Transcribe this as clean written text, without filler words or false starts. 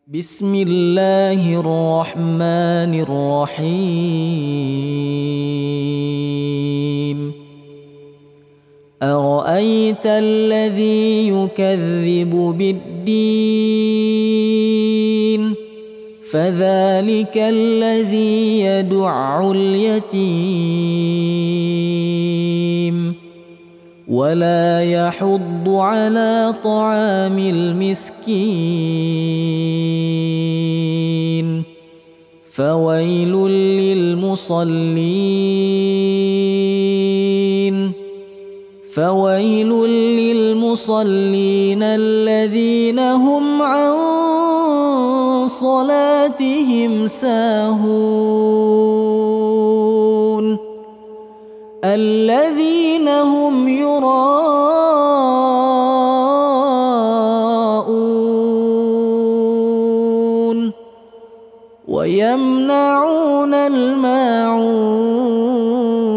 بسم الله الرحمن الرحيم أرأيت الذي يكذب بالدين فذلك الذي يدع اليتيم ولا يحض على طعام المسكين فويل للمصلين الذين هم عن صلاتهم ساهون الذين هم يراءون ويمنعون الماعون